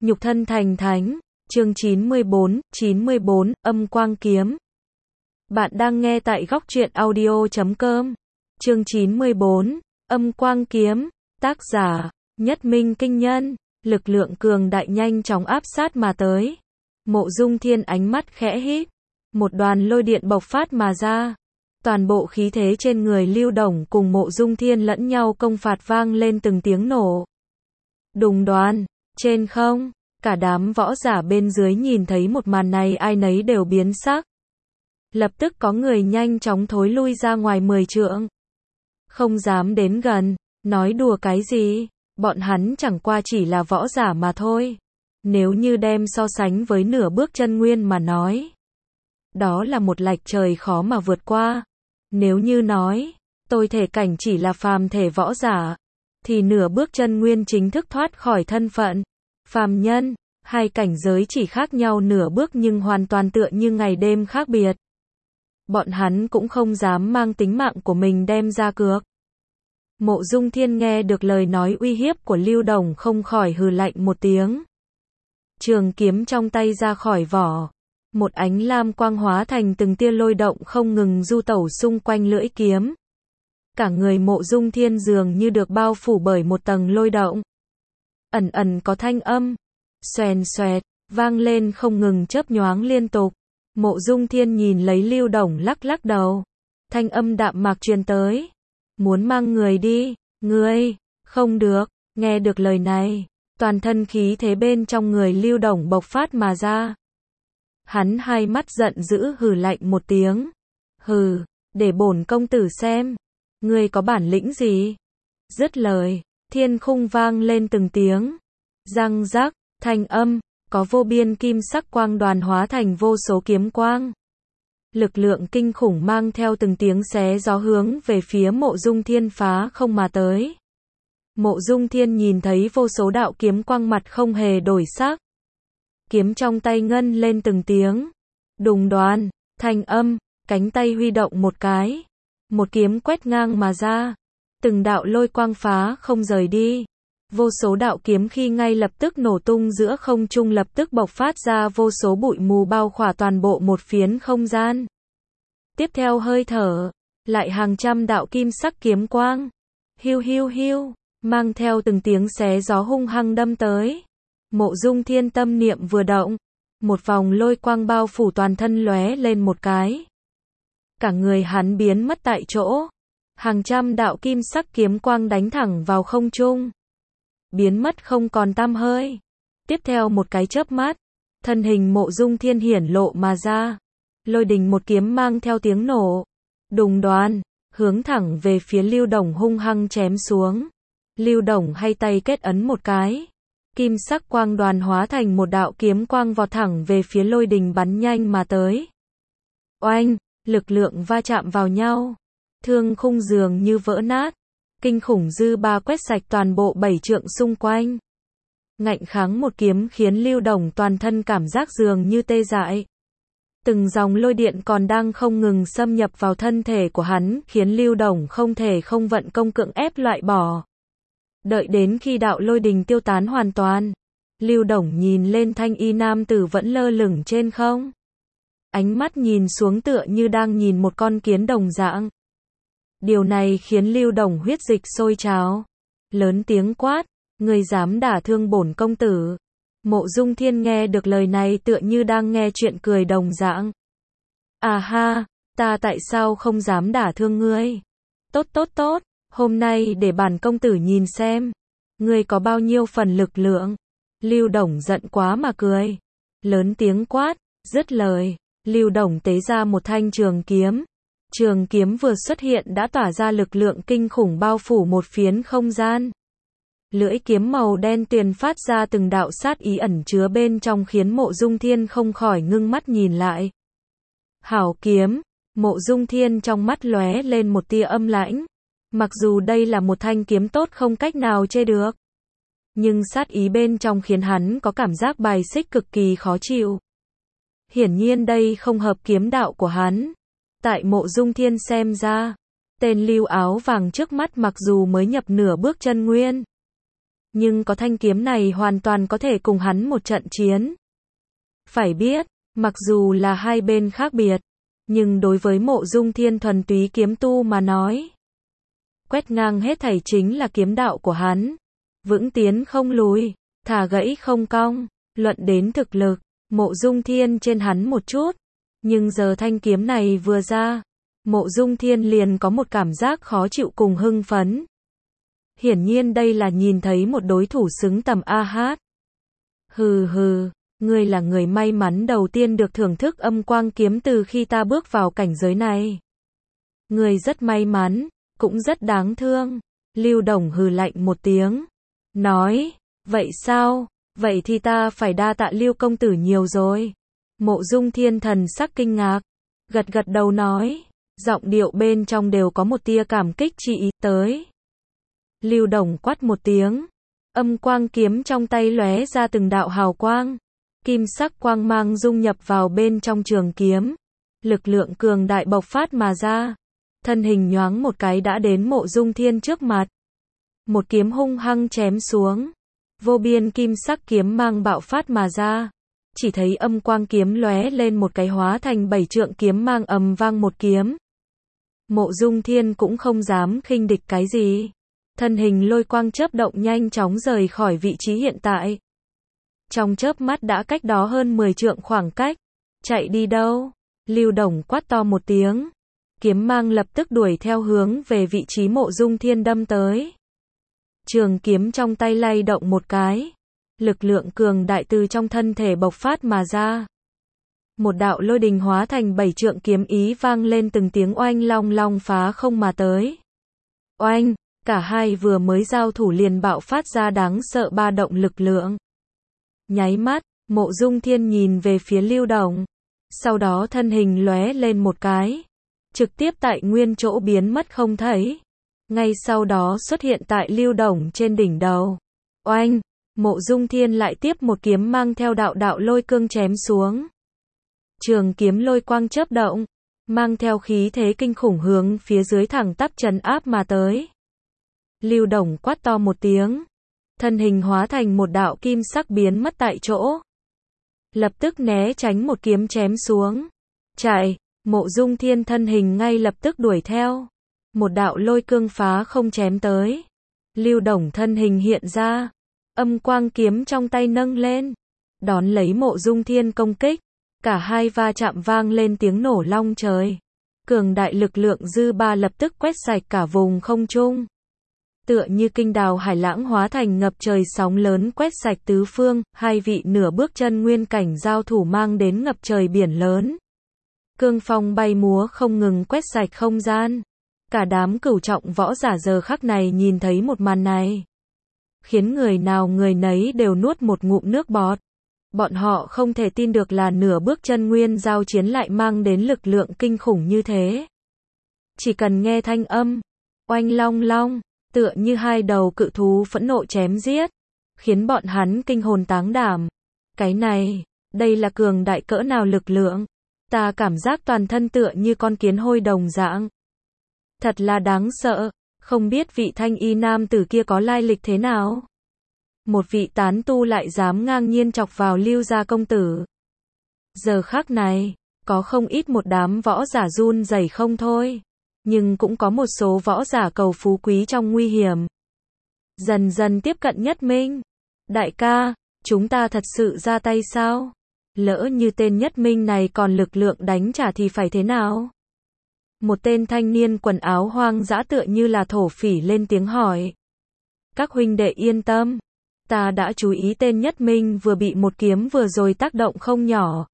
nhục thân thành thánh. Chương 94, âm quang kiếm. Bạn đang nghe tại góc truyện audio.com. Chương 94, âm quang kiếm. Tác giả, Nhất Minh Kinh Nhân. Lực lượng cường đại nhanh chóng áp sát mà tới. Mộ Dung Thiên ánh mắt khẽ híp. Một đoàn lôi điện bộc phát mà ra. Toàn bộ khí thế trên người Lưu Đồng cùng Mộ Dung Thiên lẫn nhau công phạt vang lên từng tiếng nổ. Đùng đoán, trên không, cả đám võ giả bên dưới nhìn thấy một màn này ai nấy đều biến sắc. Lập tức có người nhanh chóng thối lui ra ngoài 10 trượng. Không dám đến gần, nói đùa cái gì, bọn hắn chẳng qua chỉ là võ giả mà thôi. Nếu như đem so sánh với nửa bước chân nguyên mà nói, đó là một lệch trời khó mà vượt qua. Nếu như nói, tôi thể cảnh chỉ là phàm thể võ giả, thì nửa bước chân nguyên chính thức thoát khỏi thân phận phàm nhân, hai cảnh giới chỉ khác nhau nửa bước nhưng hoàn toàn tựa như ngày đêm khác biệt. Bọn hắn cũng không dám mang tính mạng của mình đem ra cược. Mộ Dung Thiên nghe được lời nói uy hiếp của Lưu Đồng không khỏi hừ lạnh một tiếng. Trường kiếm trong tay ra khỏi vỏ. Một ánh lam quang hóa thành từng tia lôi động không ngừng du tẩu xung quanh lưỡi kiếm. Cả người Mộ Dung Thiên dường như được bao phủ bởi một tầng lôi động. Ẩn ẩn có thanh âm, xoèn xoẹt, vang lên không ngừng chớp nhoáng liên tục. Mộ Dung Thiên nhìn lấy Lưu Đồng lắc lắc đầu. Thanh âm đạm mạc truyền tới. Muốn mang người đi, ngươi, không được. Nghe được lời này, toàn thân khí thế bên trong người Lưu Đồng bộc phát mà ra. Hắn hai mắt giận dữ hừ lạnh một tiếng. Hừ, để bổn công tử xem. Ngươi có bản lĩnh gì? Dứt lời, thiên khung vang lên từng tiếng. Răng rắc, thanh âm, có vô biên kim sắc quang đoàn hóa thành vô số kiếm quang. Lực lượng kinh khủng mang theo từng tiếng xé gió hướng về phía Mộ Dung Thiên phá không mà tới. Mộ Dung Thiên nhìn thấy vô số đạo kiếm quang mặt không hề đổi sắc. Kiếm trong tay ngân lên từng tiếng. Đùng đoán, thanh âm, cánh tay huy động một cái. Một kiếm quét ngang mà ra. Từng đạo lôi quang phá không rời đi. Vô số đạo kiếm khi ngay lập tức nổ tung giữa không trung lập tức bộc phát ra vô số bụi mù bao khỏa toàn bộ một phiến không gian. Tiếp theo hơi thở, lại hàng trăm đạo kim sắc kiếm quang. Hiu hiu hiu, mang theo từng tiếng xé gió hung hăng đâm tới. Mộ Dung Thiên tâm niệm vừa động, một vòng lôi quang bao phủ toàn thân lóe lên một cái. Cả người hắn biến mất tại chỗ. Hàng trăm đạo kim sắc kiếm quang đánh thẳng vào không trung. Biến mất không còn tăm hơi. Tiếp theo một cái chớp mắt, thân hình Mộ Dung Thiên hiển lộ mà ra. Lôi đình một kiếm mang theo tiếng nổ. Đùng đoán, hướng thẳng về phía Lưu Đồng hung hăng chém xuống. Lưu Đồng hay tay kết ấn một cái. Kim sắc quang đoàn hóa thành một đạo kiếm quang vọt thẳng về phía lôi đình bắn nhanh mà tới. Oanh, lực lượng va chạm vào nhau. Thương khung dường như vỡ nát. Kinh khủng dư ba quét sạch toàn bộ 7 trượng xung quanh. Ngạnh kháng một kiếm khiến Lưu Đồng toàn thân cảm giác dường như tê dại. Từng dòng lôi điện còn đang không ngừng xâm nhập vào thân thể của hắn khiến Lưu Đồng không thể không vận công cưỡng ép loại bỏ. Đợi đến khi đạo lôi đình tiêu tán hoàn toàn, Lưu Đồng nhìn lên thanh y nam tử vẫn lơ lửng trên không. Ánh mắt nhìn xuống tựa như đang nhìn một con kiến đồng dạng. Điều này khiến Lưu Đồng huyết dịch sôi trào. Lớn tiếng quát, ngươi dám đả thương bổn công tử. Mộ Dung Thiên nghe được lời này tựa như đang nghe chuyện cười đồng dạng. À ha, ta tại sao không dám đả thương ngươi? Tốt tốt tốt, hôm nay để bản công tử nhìn xem. Ngươi có bao nhiêu phần lực lượng? Lưu Đồng giận quá mà cười. Lớn tiếng quát, dứt lời, Lưu Đồng tế ra một thanh trường kiếm. Trường kiếm vừa xuất hiện đã tỏa ra lực lượng kinh khủng bao phủ một phiến không gian. Lưỡi kiếm màu đen tuyền phát ra từng đạo sát ý ẩn chứa bên trong khiến Mộ Dung Thiên không khỏi ngưng mắt nhìn lại. Hảo kiếm, Mộ Dung Thiên trong mắt lóe lên một tia âm lãnh. Mặc dù đây là một thanh kiếm tốt không cách nào chê được, nhưng sát ý bên trong khiến hắn có cảm giác bài xích cực kỳ khó chịu. Hiển nhiên đây không hợp kiếm đạo của hắn. Tại Mộ Dung Thiên xem ra, tên Lưu áo vàng trước mắt mặc dù mới nhập nửa bước chân nguyên, nhưng có thanh kiếm này hoàn toàn có thể cùng hắn một trận chiến. Phải biết, mặc dù là hai bên khác biệt, nhưng đối với Mộ Dung Thiên thuần túy kiếm tu mà nói, quét ngang hết thảy chính là kiếm đạo của hắn. Vững tiến không lùi, thả gãy không cong, luận đến thực lực, Mộ Dung Thiên trên hắn một chút, nhưng giờ thanh kiếm này vừa ra, Mộ Dung Thiên liền có một cảm giác khó chịu cùng hưng phấn. Hiển nhiên đây là nhìn thấy một đối thủ xứng tầm a hát. Hừ hừ, ngươi là người may mắn đầu tiên được thưởng thức âm quang kiếm từ khi ta bước vào cảnh giới này. Ngươi rất may mắn, cũng rất đáng thương. Lưu Đồng hừ lạnh một tiếng, nói, vậy sao, vậy thì ta phải đa tạ Lưu công tử nhiều rồi. Mộ Dung Thiên thần sắc kinh ngạc, gật gật đầu nói, giọng điệu bên trong đều có một tia cảm kích chi ý tới. Lưu Đồng quát một tiếng, âm quang kiếm trong tay lóe ra từng đạo hào quang, kim sắc quang mang dung nhập vào bên trong trường kiếm, lực lượng cường đại bộc phát mà ra, thân hình nhoáng một cái đã đến Mộ Dung Thiên trước mặt. Một kiếm hung hăng chém xuống, vô biên kim sắc kiếm mang bạo phát mà ra, chỉ thấy âm quang kiếm lóe lên một cái hóa thành 7 trượng kiếm mang ầm vang một kiếm. Mộ Dung Thiên cũng không dám khinh địch cái gì, thân hình lôi quang chớp động nhanh chóng rời khỏi vị trí hiện tại. Trong chớp mắt đã cách đó hơn 10 trượng khoảng cách. Chạy đi đâu? Lưu Đồng quát to một tiếng. Kiếm mang lập tức đuổi theo hướng về vị trí Mộ Dung Thiên đâm tới. Trường kiếm trong tay lay động một cái, lực lượng cường đại từ trong thân thể bộc phát mà ra. Một đạo lôi đình hóa thành 7 trượng kiếm ý vang lên từng tiếng oanh long long phá không mà tới. Oanh, cả hai vừa mới giao thủ liền bạo phát ra đáng sợ ba động lực lượng. Nháy mắt, Mộ Dung Thiên nhìn về phía Lưu Đồng, sau đó thân hình lóe lên một cái, trực tiếp tại nguyên chỗ biến mất không thấy. Ngay sau đó xuất hiện tại Lưu Đồng trên đỉnh đầu. Oanh, Mộ Dung Thiên lại tiếp một kiếm mang theo đạo đạo lôi cương chém xuống. Trường kiếm lôi quang chớp động, mang theo khí thế kinh khủng hướng phía dưới thẳng tắp trấn áp mà tới. Lưu Đồng quát to một tiếng, thân hình hóa thành một đạo kim sắc biến mất tại chỗ. Lập tức né tránh một kiếm chém xuống. Chạy, Mộ Dung Thiên thân hình ngay lập tức đuổi theo. Một đạo lôi cương phá không chém tới. Lưu Đồng thân hình hiện ra, âm quang kiếm trong tay nâng lên, đón lấy Mộ Dung Thiên công kích. Cả hai va chạm vang lên tiếng nổ long trời. Cường đại lực lượng dư ba lập tức quét sạch cả vùng không trung. Tựa như kinh đào hải lãng hóa thành ngập trời sóng lớn quét sạch tứ phương, hai vị nửa bước chân nguyên cảnh giao thủ mang đến ngập trời biển lớn. Cương phong bay múa không ngừng quét sạch không gian. Cả đám cửu trọng võ giả giờ khắc này nhìn thấy một màn này, khiến người nào người nấy đều nuốt một ngụm nước bọt. Bọn họ không thể tin được là nửa bước chân nguyên giao chiến lại mang đến lực lượng kinh khủng như thế. Chỉ cần nghe thanh âm, oanh long long, tựa như hai đầu cự thú phẫn nộ chém giết, khiến bọn hắn kinh hồn táng đảm. Cái này, đây là cường đại cỡ nào lực lượng? Ta cảm giác toàn thân tựa như con kiến hôi đồng dạng. Thật là đáng sợ, không biết vị thanh y nam tử kia có lai lịch thế nào? Một vị tán tu lại dám ngang nhiên chọc vào Lưu gia công tử. Giờ khắc này, có không ít một đám võ giả run rẩy không thôi. Nhưng cũng có một số võ giả cầu phú quý trong nguy hiểm. Dần dần tiếp cận Nhất Minh. Đại ca, chúng ta thật sự ra tay sao? Lỡ như tên Nhất Minh này còn lực lượng đánh trả thì phải thế nào? Một tên thanh niên quần áo hoang dã tựa như là thổ phỉ lên tiếng hỏi. Các huynh đệ yên tâm. Ta đã chú ý tên Nhất Minh vừa bị một kiếm vừa rồi tác động không nhỏ.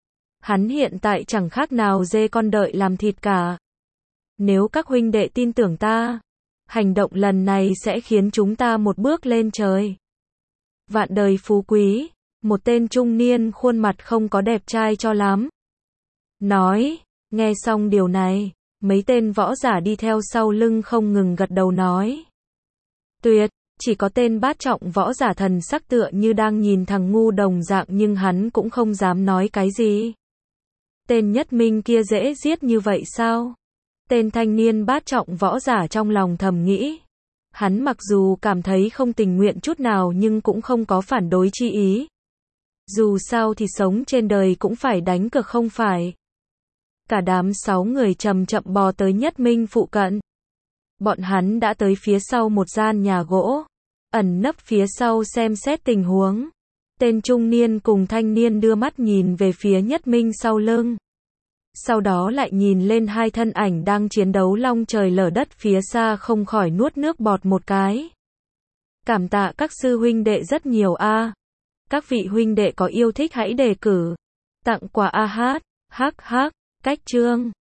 Hắn hiện tại chẳng khác nào dê con đợi làm thịt cả. Nếu các huynh đệ tin tưởng ta, hành động lần này sẽ khiến chúng ta một bước lên trời. Vạn đời phú quý, một tên trung niên khuôn mặt không có đẹp trai cho lắm. Nói, nghe xong điều này, mấy tên võ giả đi theo sau lưng không ngừng gật đầu nói. Tuyệt, chỉ có tên bát trọng võ giả thần sắc tựa như đang nhìn thằng ngu đồng dạng nhưng hắn cũng không dám nói cái gì. Tên Nhất Minh kia dễ giết như vậy sao? Tên thanh niên bát trọng võ giả trong lòng thầm nghĩ. Hắn mặc dù cảm thấy không tình nguyện chút nào nhưng cũng không có phản đối chi ý. Dù sao thì sống trên đời cũng phải đánh cược không phải. Cả đám 6 người chậm chậm bò tới Nhất Minh phụ cận. Bọn hắn đã tới phía sau một gian nhà gỗ, ẩn nấp phía sau xem xét tình huống. Tên trung niên cùng thanh niên đưa mắt nhìn về phía Nhất Minh sau lưng. Sau đó lại nhìn lên hai thân ảnh đang chiến đấu long trời lở đất phía xa, không khỏi nuốt nước bọt một cái. Cảm tạ các sư huynh đệ rất nhiều a. Các vị huynh đệ có yêu thích hãy đề cử tặng quà a hát, hắc hắc, cách chương.